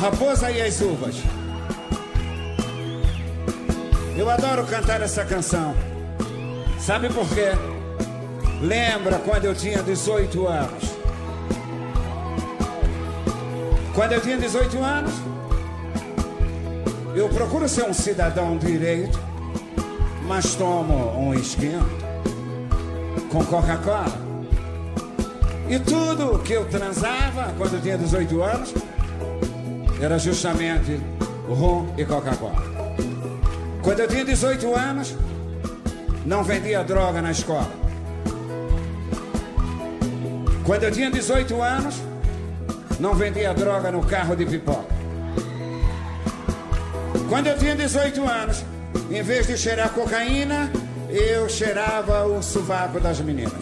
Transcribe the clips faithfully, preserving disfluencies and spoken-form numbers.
Raposa e as Uvas. Eu adoro cantar essa canção. Sabe por quê? Lembra quando eu tinha dezoito anos? Quando eu tinha dezoito anos, eu procuro ser um cidadão direito, mas tomo um esquento com Coca-Cola. E tudo que eu transava quando eu tinha dezoito anos era justamente rum e Coca-Cola. Quando eu tinha dezoito anos, não vendia droga na escola. Quando eu tinha dezoito anos, não vendia droga no carro de pipoca. Quando eu tinha dezoito anos, em vez de cheirar cocaína, eu cheirava o sovaco das meninas.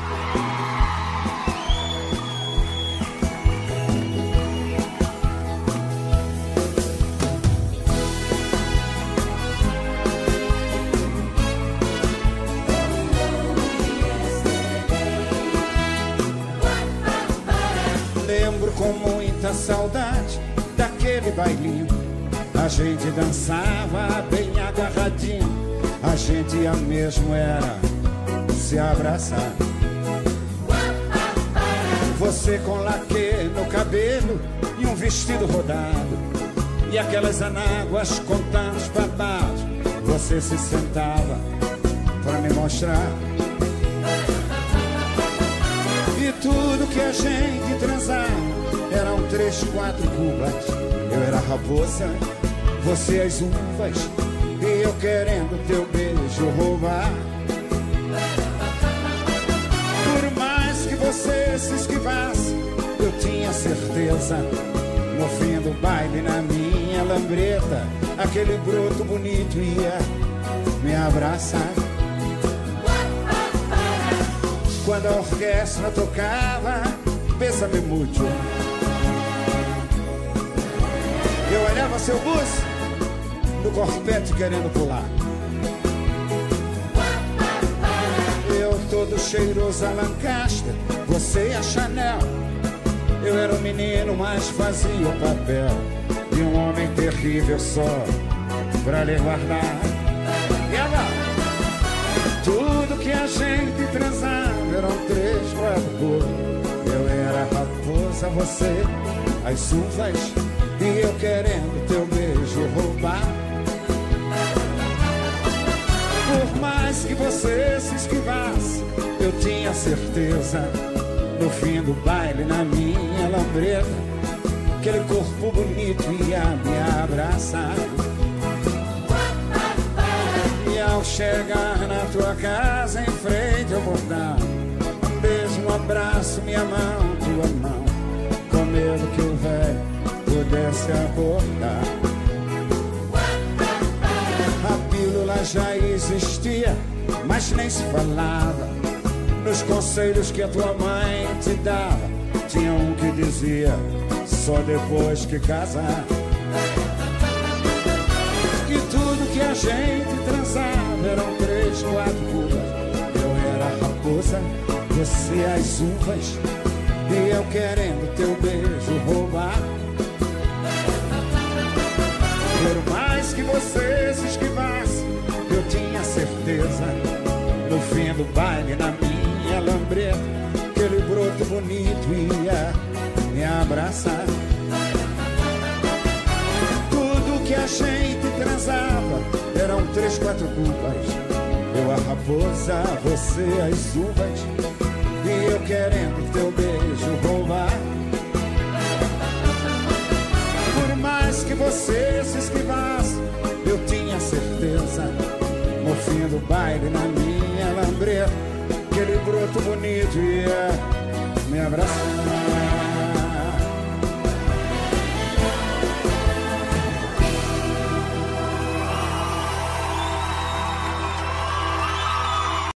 Lembro com muita saudade daquele bailinho. A gente dançava bem agarradinho. A gente ia mesmo era se abraçar. Você com laque no cabelo e um vestido rodado, e aquelas anáguas com tantos babados. Você se sentava pra me mostrar. E tudo que a gente transava eram três, quatro cubas. Eu era a raposa, você as uvas, e eu querendo teu beijo roubar. Por mais que você se esquivasse, eu tinha certeza, no fim do baile, na minha lambreta, aquele broto bonito ia me abraçar. Quando a orquestra tocava Bésame Mucho, eu olhava seu buço no corpete querendo pular. Eu todo cheiroso a Lancaster, você a Chanel. Eu era um menino, mas fazia o papel de um homem terrível só pra lhe guardar. E agora? Tudo que a gente transava eram três, quatro cores. Eu era a raposa, você as uvas, e eu querendo teu beijo roubar. Por mais que você se esquivasse, eu tinha certeza, no fim do baile, na minha lambreta, aquele corpo bonito ia me abraçar. E ao chegar na tua casa, em frente ao portão, um beijo, um abraço, minha mão, tua mão, com medo que o velho pudesse acordar. A pílula já existia, mas nem se falava. Nos conselhos que a tua mãe te dava, tinha um que dizia, só depois que casar. E tudo que a gente transava eram três, quatro cubas. Eu era a raposa, você as uvas, e eu querendo teu beijo roubar. Por mais que você se esquivasse, eu tinha certeza, no fim do baile, na minha lambreta, aquele broto bonito ia me abraçar. Tudo que a gente transava eram três, quatro cubas. Eu a raposa, você as uvas, e eu querendo teu beijo roubar. Por mais que você se esquivasse, eu tinha certeza, no fim do baile, na minha lambreta, aquele broto bonito ia me abraçar.